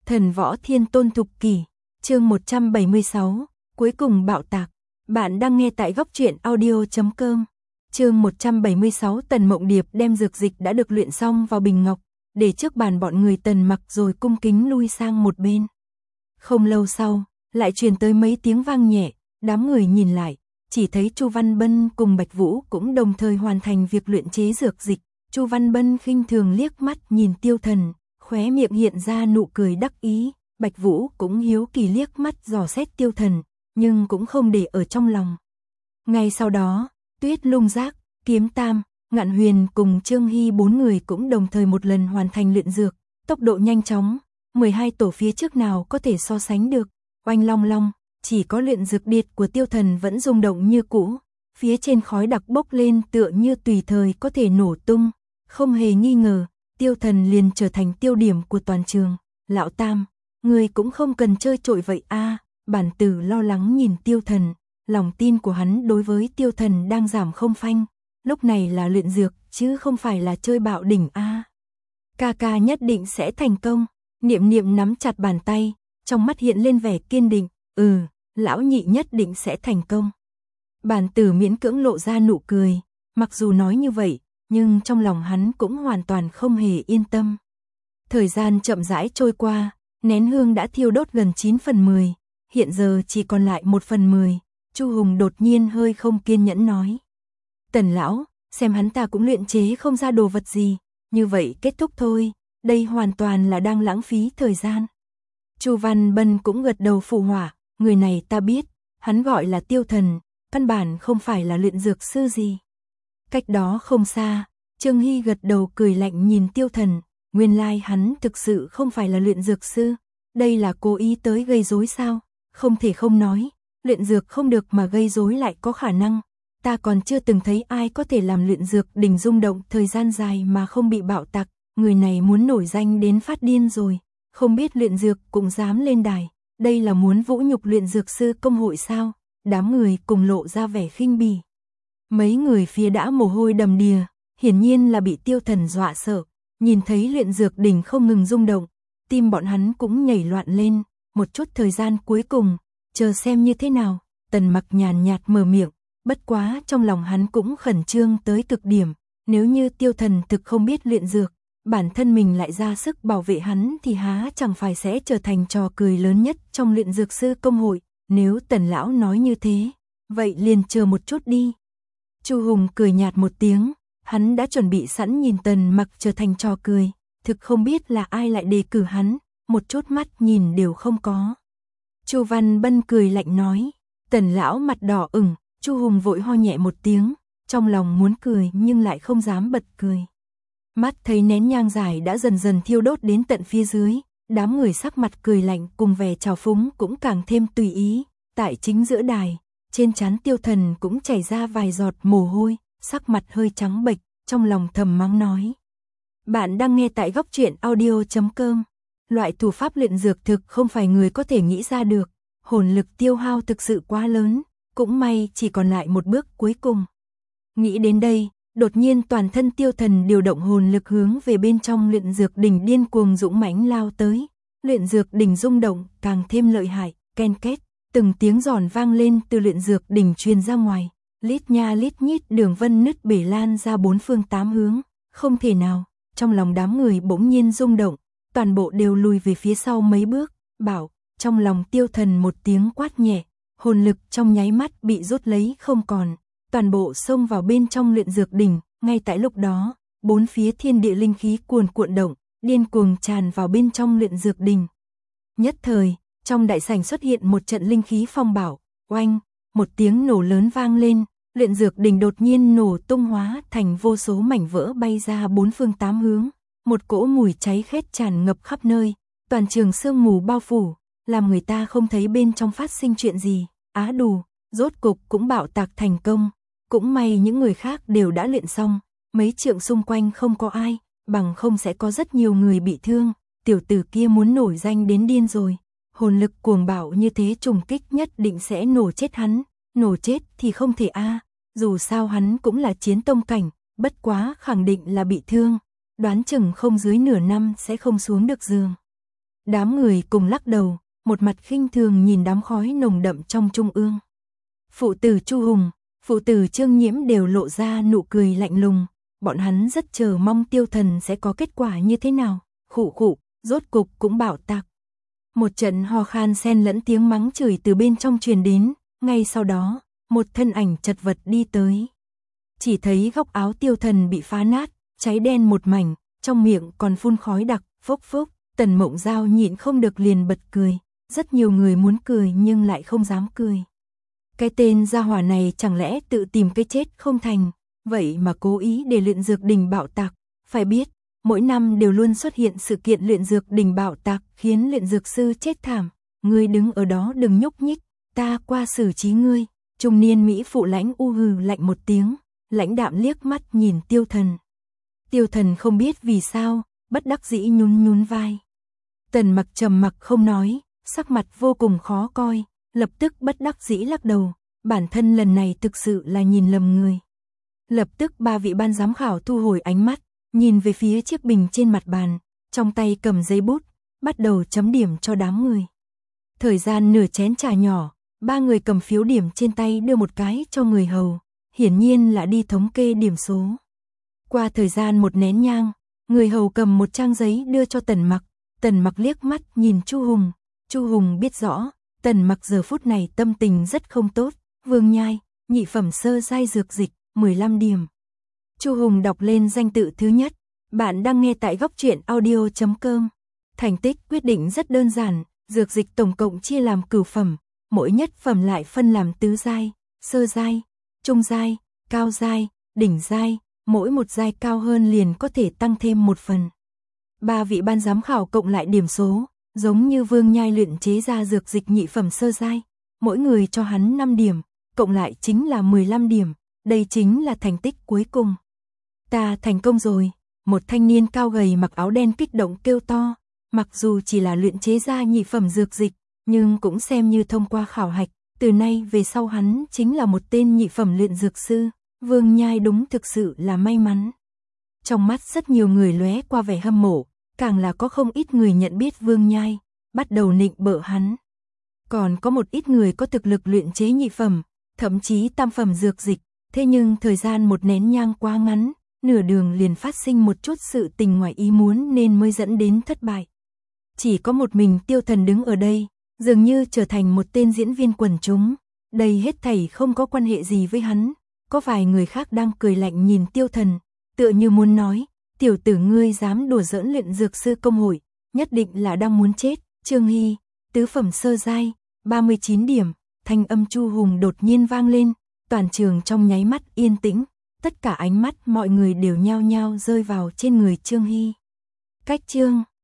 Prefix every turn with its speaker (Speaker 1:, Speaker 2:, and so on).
Speaker 1: Thần võ thiên tôn thục kỷ, chương 176, cuối cùng bạo tạc. Bạn đang nghe tại góc truyện audio.com. Chương 176 Tần Mộng Điệp đem dược dịch đã được luyện xong vào bình ngọc, để trước bàn bọn người Tần Mặc rồi cung kính lui sang một bên. Không lâu sau, lại truyền tới mấy tiếng vang nhẹ, đám người nhìn lại, chỉ thấy Chu Văn Bân cùng Bạch Vũ cũng đồng thời hoàn thành việc luyện chế dược dịch. Chu Văn Bân khinh thường liếc mắt nhìn Tiêu Thần, khóe miệng hiện ra nụ cười đắc ý. Bạch Vũ cũng hiếu kỳ liếc mắt dò xét Tiêu Thần, nhưng cũng không để ở trong lòng. Ngay sau đó, Tuyết Lung Giác, Kiếm Tam, Ngạn Huyền cùng Trương Hy bốn người cũng đồng thời một lần hoàn thành luyện dược, tốc độ nhanh chóng, 12 tổ phía trước nào có thể so sánh được. Oanh long long, chỉ có luyện dược điệt của Tiêu Thần vẫn rung động như cũ, phía trên khói đặc bốc lên tựa như tùy thời có thể nổ tung. Không hề nghi ngờ, Tiêu Thần liền trở thành tiêu điểm của toàn trường. Lão Tam, người cũng không cần chơi trội vậy a. Bản Tử lo lắng nhìn Tiêu Thần, lòng tin của hắn đối với Tiêu Thần đang giảm không phanh, lúc này là luyện dược chứ không phải là chơi bạo đỉnh a. Ca ca nhất định sẽ thành công. Niệm Niệm nắm chặt bàn tay, trong mắt hiện lên vẻ kiên định. Lão nhị nhất định sẽ thành công. Bản Tử miễn cưỡng lộ ra nụ cười, mặc dù nói như vậy, nhưng trong lòng hắn cũng hoàn toàn không hề yên tâm. Thời gian chậm rãi trôi qua, nén hương đã thiêu đốt gần 9/10, hiện giờ chỉ còn lại 1/10. Chu Hùng đột nhiên hơi không kiên nhẫn nói: Tần lão, xem hắn ta cũng luyện chế không ra đồ vật gì, như vậy kết thúc thôi, đây hoàn toàn là đang lãng phí thời gian. Chu Văn Bân cũng gật đầu phụ họa, người này ta biết, hắn gọi là Tiêu Thần, căn bản không phải là luyện dược sư gì. Cách đó không xa, Trương Hy gật đầu cười lạnh nhìn Tiêu Thần, nguyên lai hắn thực sự không phải là luyện dược sư, đây là cố ý tới gây rối sao? Không thể không nói, luyện dược không được mà gây rối lại có khả năng, ta còn chưa từng thấy ai có thể làm luyện dược đỉnh rung động thời gian dài mà không bị bạo tạc, người này muốn nổi danh đến phát điên rồi, không biết luyện dược cũng dám lên đài, đây là muốn vũ nhục luyện dược sư công hội sao? Đám người cùng lộ ra vẻ khinh bỉ. Mấy người phía đã mồ hôi đầm đìa, hiển nhiên là bị Tiêu Thần dọa sợ, nhìn thấy luyện dược đỉnh không ngừng rung động, tim bọn hắn cũng nhảy loạn lên, một chút thời gian cuối cùng, chờ xem như thế nào. Tần Mặc nhàn nhạt mở miệng, bất quá trong lòng hắn cũng khẩn trương tới cực điểm, nếu như Tiêu Thần thực không biết luyện dược, bản thân mình lại ra sức bảo vệ hắn thì há chẳng phải sẽ trở thành trò cười lớn nhất trong luyện dược sư công hội. Nếu Tần lão nói như thế, vậy liền chờ một chút đi. Chu Hùng cười nhạt một tiếng, hắn đã chuẩn bị sẵn nhìn Tần Mặc trở thành trò cười, thực không biết là ai lại đề cử hắn, một chút mắt nhìn đều không có. Chu Văn Bân cười lạnh nói, Tần lão mặt đỏ ửng. Chu Hùng vội ho nhẹ một tiếng, trong lòng muốn cười nhưng lại không dám bật cười. Mắt thấy nén nhang dài đã dần dần thiêu đốt đến tận phía dưới, đám người sắc mặt cười lạnh cùng vẻ trào phúng cũng càng thêm tùy ý. Tại chính giữa đài, trên trán Tiêu Thần cũng chảy ra vài giọt mồ hôi, sắc mặt hơi trắng bệch, trong lòng thầm mắng nói: Bạn đang nghe tại góc truyện audio.com. Loại thủ pháp luyện dược thực không phải người có thể nghĩ ra được, hồn lực tiêu hao thực sự quá lớn, cũng may chỉ còn lại một bước cuối cùng. Nghĩ đến đây, đột nhiên toàn thân Tiêu Thần điều động hồn lực hướng về bên trong luyện dược đỉnh điên cuồng dũng mãnh lao tới. Luyện dược đỉnh rung động càng thêm lợi hại, ken két, từng tiếng giòn vang lên từ luyện dược đỉnh truyền ra ngoài, lít nha lít nhít đường vân nứt bể lan ra bốn phương tám hướng, không thể nào. Trong lòng đám người bỗng nhiên rung động, toàn bộ đều lùi về phía sau mấy bước, bảo. Trong lòng Tiêu Thần một tiếng quát nhẹ, hồn lực trong nháy mắt bị rút lấy không còn, toàn bộ xông vào bên trong luyện dược đỉnh. Ngay tại lúc đó, bốn phía thiên địa linh khí cuồn cuộn động, điên cuồng tràn vào bên trong luyện dược đỉnh. Nhất thời, trong đại sảnh xuất hiện một trận linh khí phong bạo, oanh, một tiếng nổ lớn vang lên, luyện dược đỉnh đột nhiên nổ tung hóa thành vô số mảnh vỡ bay ra bốn phương tám hướng, một cỗ mùi cháy khét tràn ngập khắp nơi, toàn trường sương mù bao phủ, làm người ta không thấy bên trong phát sinh chuyện gì. Á đù, rốt cục cũng bạo tạc thành công, cũng may những người khác đều đã luyện xong, mấy trượng xung quanh không có ai, bằng không sẽ có rất nhiều người bị thương. Tiểu tử kia muốn nổi danh đến điên rồi, hồn lực cuồng bạo như thế trùng kích nhất định sẽ nổ chết hắn, nổ chết thì không thể a, dù sao hắn cũng là chiến tông cảnh, bất quá khẳng định là bị thương, đoán chừng không dưới nửa năm sẽ không xuống được giường. Đám người cùng lắc đầu, một mặt khinh thường nhìn đám khói nồng đậm trong trung ương. Phụ tử Chu Hùng, phụ tử Trương Nhiễm đều lộ ra nụ cười lạnh lùng, bọn hắn rất chờ mong Tiêu Thần sẽ có kết quả như thế nào. Khụ khụ, rốt cục cũng bạo tạc. Một trận ho khan xen lẫn tiếng mắng chửi từ bên trong truyền đến, ngay sau đó, một thân ảnh chật vật đi tới. Chỉ thấy góc áo Tiêu Thần bị phá nát, cháy đen một mảnh, trong miệng còn phun khói đặc, phốc phốc. Tần Mộng Giao nhịn không được liền bật cười, rất nhiều người muốn cười nhưng lại không dám cười. Cái tên gia hỏa này chẳng lẽ tự tìm cái chết không thành, vậy mà cố ý để luyện dược đình bạo tạc. Phải biết, mỗi năm đều luôn xuất hiện sự kiện luyện dược đình bạo tạc khiến luyện dược sư chết thảm. Ngươi đứng ở đó đừng nhúc nhích, ta qua xử trí ngươi. Trung niên Mỹ phụ lãnh u hừ lạnh một tiếng, lãnh đạm liếc mắt nhìn Tiêu Thần. Tiêu Thần không biết vì sao, bất đắc dĩ nhún nhún vai. Tần Mặc trầm mặc không nói, sắc mặt vô cùng khó coi, lập tức bất đắc dĩ lắc đầu, bản thân lần này thực sự là nhìn lầm người. Lập tức ba vị ban giám khảo thu hồi ánh mắt, nhìn về phía chiếc bình trên mặt bàn, trong tay cầm giấy bút, bắt đầu chấm điểm cho đám người. Thời gian nửa chén trà nhỏ, ba người cầm phiếu điểm trên tay đưa một cái cho người hầu, hiển nhiên là đi thống kê điểm số. Qua thời gian một nén nhang, người hầu cầm một trang giấy đưa cho Tần Mặc. Tần Mặc liếc mắt nhìn Chu Hùng, Chu Hùng biết rõ, Tần Mặc giờ phút này tâm tình rất không tốt. Vương Nhai, nhị phẩm sơ giai dược dịch, 15 điểm. Chu Hùng đọc lên danh tự thứ nhất. Bạn đang nghe tại góc truyện audio.com. Thành tích quyết định rất đơn giản, dược dịch tổng cộng chia làm cửu phẩm, mỗi nhất phẩm lại phân làm tứ giai, sơ giai, trung giai, cao giai, đỉnh giai, mỗi một giai cao hơn liền có thể tăng thêm một phần. Ba vị ban giám khảo cộng lại điểm số, giống như Vương Nhai luyện chế ra dược dịch nhị phẩm sơ giai, mỗi người cho hắn 5 điểm, cộng lại chính là 15 điểm, đây chính là thành tích cuối cùng. Ta thành công rồi, một thanh niên cao gầy mặc áo đen kích động kêu to, mặc dù chỉ là luyện chế ra nhị phẩm dược dịch, nhưng cũng xem như thông qua khảo hạch, từ nay về sau hắn chính là một tên nhị phẩm luyện dược sư. Vương Nhai đúng thực sự là may mắn. Trong mắt rất nhiều người lóe qua vẻ hâm mộ, càng là có không ít người nhận biết Vương Nhai, bắt đầu nịnh bợ hắn. Còn có một ít người có thực lực luyện chế nhị phẩm, thậm chí tam phẩm dược dịch, thế nhưng thời gian một nén nhang quá ngắn, nửa đường liền phát sinh một chút sự tình ngoài ý muốn nên mới dẫn đến thất bại. Chỉ có một mình Tiêu Thần đứng ở đây, dường như trở thành một tên diễn viên quần chúng, đây hết thảy không có quan hệ gì với hắn. Có vài người khác đang cười lạnh nhìn Tiêu Thần, tựa như muốn nói, tiểu tử ngươi dám đùa giỡn luyện dược sư công hội, nhất định là đang muốn chết. Trương Hy, tứ phẩm sơ giai, 39 điểm, thanh âm Chu Hùng đột nhiên vang lên, toàn trường trong nháy mắt yên tĩnh, tất cả ánh mắt mọi người đều nhao nhao rơi vào trên người Trương Hy. Cách chương